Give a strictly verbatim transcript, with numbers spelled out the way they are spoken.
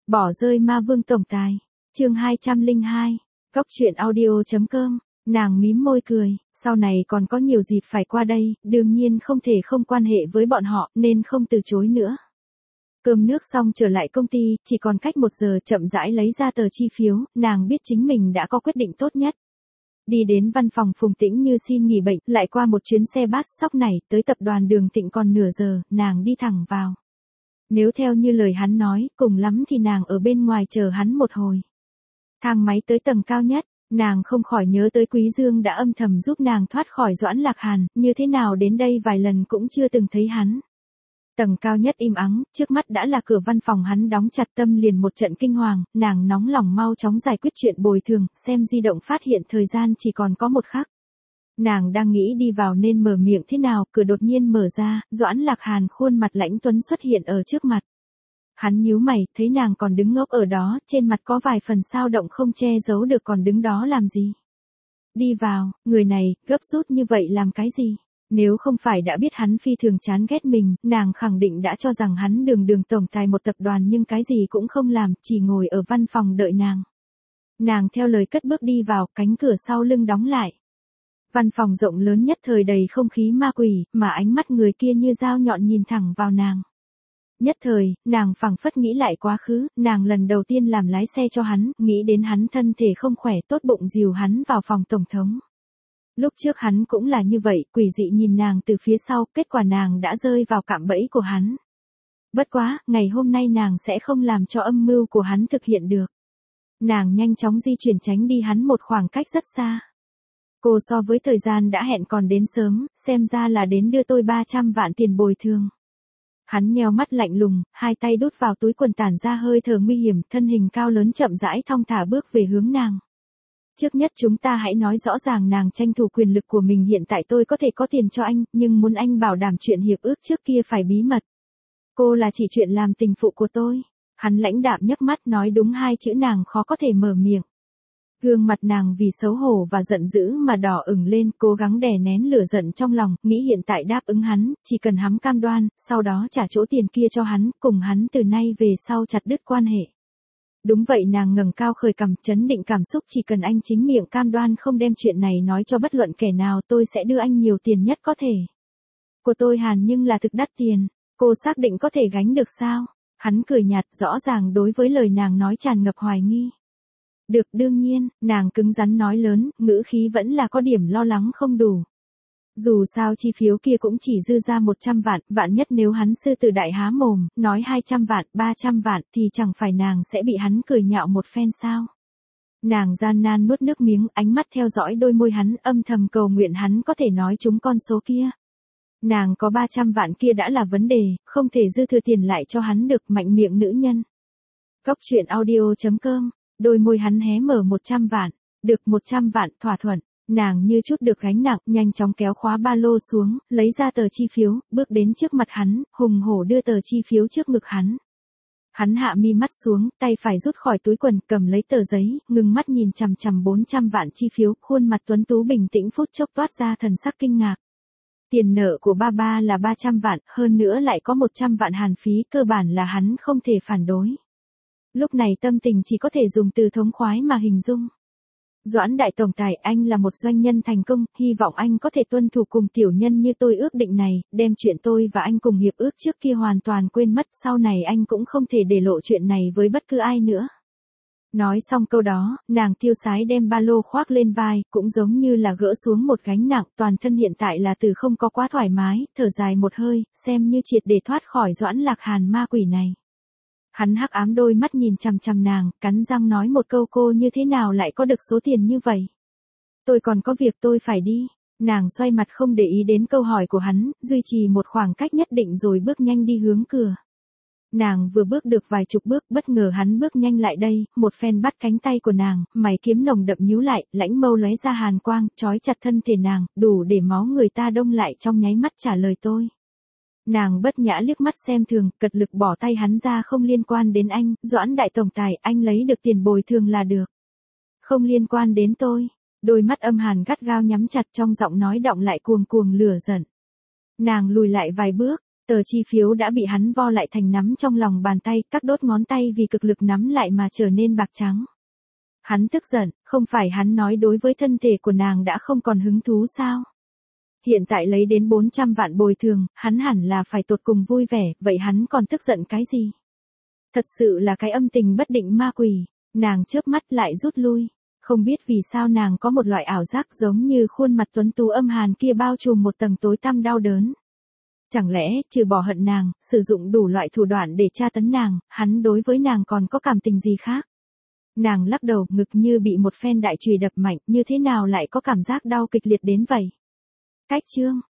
Bỏ rơi ma vương tổng tài. Chương hai trăm lẻ hai. Cốc truyện audio chấm com. Nàng mím môi cười, sau này còn có nhiều dịp phải qua đây, đương nhiên không thể không quan hệ với bọn họ, nên không từ chối nữa. Cơm nước xong trở lại công ty, chỉ còn cách một giờ chậm rãi lấy ra tờ chi phiếu, nàng biết chính mình đã có quyết định tốt nhất. Đi đến văn phòng Phùng Tĩnh Như xin nghỉ bệnh, lại qua một chuyến xe bus sóc này, tới tập đoàn Đường Tịnh còn nửa giờ, nàng đi thẳng vào. Nếu theo như lời hắn nói, cùng lắm thì nàng ở bên ngoài chờ hắn một hồi. Thang máy tới tầng cao nhất, nàng không khỏi nhớ tới Quý Dương đã âm thầm giúp nàng thoát khỏi Doãn Lạc Hàn, như thế nào đến đây vài lần cũng chưa từng thấy hắn. Tầng cao nhất im ắng, trước mắt đã là cửa văn phòng hắn đóng chặt, tâm liền một trận kinh hoàng, nàng nóng lòng mau chóng giải quyết chuyện bồi thường, xem di động phát hiện thời gian chỉ còn có một khắc. Nàng đang nghĩ đi vào nên mở miệng thế nào, cửa đột nhiên mở ra, Doãn Lạc Hàn khuôn mặt lãnh tuấn xuất hiện ở trước mặt. Hắn nhíu mày, thấy nàng còn đứng ngốc ở đó, trên mặt có vài phần sao động không che giấu được, còn đứng đó làm gì. Đi vào, người này, gấp rút như vậy làm cái gì? Nếu không phải đã biết hắn phi thường chán ghét mình, nàng khẳng định đã cho rằng hắn đường đường tổng tài một tập đoàn nhưng cái gì cũng không làm, chỉ ngồi ở văn phòng đợi nàng. Nàng theo lời cất bước đi vào, cánh cửa sau lưng đóng lại. Văn phòng rộng lớn nhất thời đầy không khí ma quỷ, mà ánh mắt người kia như dao nhọn nhìn thẳng vào nàng. Nhất thời, nàng phảng phất nghĩ lại quá khứ, nàng lần đầu tiên làm lái xe cho hắn, nghĩ đến hắn thân thể không khỏe, tốt bụng dìu hắn vào phòng tổng thống. Lúc trước hắn cũng là như vậy, quỷ dị nhìn nàng từ phía sau, kết quả nàng đã rơi vào cạm bẫy của hắn. Bất quá, ngày hôm nay nàng sẽ không làm cho âm mưu của hắn thực hiện được. Nàng nhanh chóng di chuyển tránh đi hắn một khoảng cách rất xa. Cô so với thời gian đã hẹn còn đến sớm, xem ra là đến đưa tôi ba trăm vạn tiền bồi thường. Hắn nheo mắt lạnh lùng, hai tay đút vào túi quần tản ra hơi thở nguy hiểm, thân hình cao lớn chậm rãi thong thả bước về hướng nàng. Trước nhất chúng ta hãy nói rõ ràng, nàng tranh thủ quyền lực của mình, hiện tại tôi có thể có tiền cho anh, nhưng muốn anh bảo đảm chuyện hiệp ước trước kia phải bí mật. Cô là chỉ chuyện làm tình phụ của tôi. Hắn lãnh đạm nhấc mắt nói đúng hai chữ nàng khó có thể mở miệng. Gương mặt nàng vì xấu hổ và giận dữ mà đỏ ửng lên, cố gắng đè nén lửa giận trong lòng, nghĩ hiện tại đáp ứng hắn, chỉ cần hắn cam đoan, sau đó trả chỗ tiền kia cho hắn, cùng hắn từ nay về sau chặt đứt quan hệ. Đúng vậy, nàng ngẩng cao khởi cằm, chấn định cảm xúc, chỉ cần anh chính miệng cam đoan không đem chuyện này nói cho bất luận kẻ nào, tôi sẽ đưa anh nhiều tiền nhất có thể. Của tôi Hàn nhưng là thực đắt tiền, cô xác định có thể gánh được sao? Hắn cười nhạt, rõ ràng đối với lời nàng nói tràn ngập hoài nghi. Được, đương nhiên, nàng cứng rắn nói lớn, ngữ khí vẫn là có điểm lo lắng không đủ. Dù sao chi phiếu kia cũng chỉ dư ra một trăm vạn, vạn nhất nếu hắn sư tử đại há mồm, nói hai trăm vạn, ba trăm vạn thì chẳng phải nàng sẽ bị hắn cười nhạo một phen sao. Nàng gian nan nuốt nước miếng, ánh mắt theo dõi đôi môi hắn, âm thầm cầu nguyện hắn có thể nói trúng con số kia. Nàng có ba trăm vạn kia đã là vấn đề, không thể dư thừa tiền lại cho hắn được, mạnh miệng nữ nhân. Cốc truyện audio chấm com. Đôi môi hắn hé mở một trăm vạn, được một trăm vạn, thỏa thuận. Nàng như chút được gánh nặng, nhanh chóng kéo khóa ba lô xuống, lấy ra tờ chi phiếu, bước đến trước mặt hắn, hùng hổ đưa tờ chi phiếu trước ngực hắn. Hắn hạ mi mắt xuống, tay phải rút khỏi túi quần, cầm lấy tờ giấy, ngừng mắt nhìn chằm chằm bốn trăm vạn chi phiếu, khuôn mặt tuấn tú bình tĩnh phút chốc toát ra thần sắc kinh ngạc. Tiền nợ của ba ba là ba trăm vạn, hơn nữa lại có một trăm vạn hàn phí, cơ bản là hắn không thể phản đối. Lúc này tâm tình chỉ có thể dùng từ thống khoái mà hình dung. Doãn đại tổng tài, anh là một doanh nhân thành công, hy vọng anh có thể tuân thủ cùng tiểu nhân như tôi ước định này, đem chuyện tôi và anh cùng hiệp ước trước kia hoàn toàn quên mất, sau này anh cũng không thể để lộ chuyện này với bất cứ ai nữa. Nói xong câu đó, nàng tiêu sái đem ba lô khoác lên vai, cũng giống như là gỡ xuống một gánh nặng, toàn thân hiện tại là từ không có quá thoải mái, thở dài một hơi, xem như triệt để thoát khỏi Doãn Lạc Hàn ma quỷ này. Hắn hắc ám đôi mắt nhìn chằm chằm nàng, cắn răng nói một câu, cô như thế nào lại có được số tiền như vậy? Tôi còn có việc tôi phải đi. Nàng xoay mặt không để ý đến câu hỏi của hắn, duy trì một khoảng cách nhất định rồi bước nhanh đi hướng cửa. Nàng vừa bước được vài chục bước, bất ngờ hắn bước nhanh lại đây, một phen bắt cánh tay của nàng, mày kiếm nồng đậm nhíu lại, lãnh mâu lóe ra hàn quang, trói chặt thân thể nàng, đủ để máu người ta đông lại trong nháy mắt, trả lời tôi. Nàng bất nhã liếc mắt xem thường, cật lực bỏ tay hắn ra, không liên quan đến anh, Doãn đại tổng tài, anh lấy được tiền bồi thường là được. Không liên quan đến tôi. Đôi mắt âm hàn gắt gao nhắm chặt, trong giọng nói đọng lại cuồng cuồng lửa giận. Nàng lùi lại vài bước, Tờ chi phiếu đã bị hắn vo lại thành nắm trong lòng bàn tay, các đốt ngón tay vì cực lực nắm lại mà trở nên bạc trắng. Hắn tức giận, không phải hắn nói đối với thân thể của nàng đã không còn hứng thú sao? Hiện tại lấy đến bốn trăm vạn bồi thường, hắn hẳn là phải tột cùng vui vẻ, vậy hắn còn tức giận cái gì? Thật sự là cái âm tình bất định ma quỷ, nàng chớp mắt lại rút lui. Không biết vì sao nàng có một loại ảo giác giống như khuôn mặt tuấn tú âm hàn kia bao trùm một tầng tối tăm đau đớn. Chẳng lẽ, trừ bỏ hận nàng, sử dụng đủ loại thủ đoạn để tra tấn nàng, hắn đối với nàng còn có cảm tình gì khác? Nàng lắc đầu, ngực như bị một phen đại chùy đập mạnh, như thế nào lại có cảm giác đau kịch liệt đến vậy? Cách chương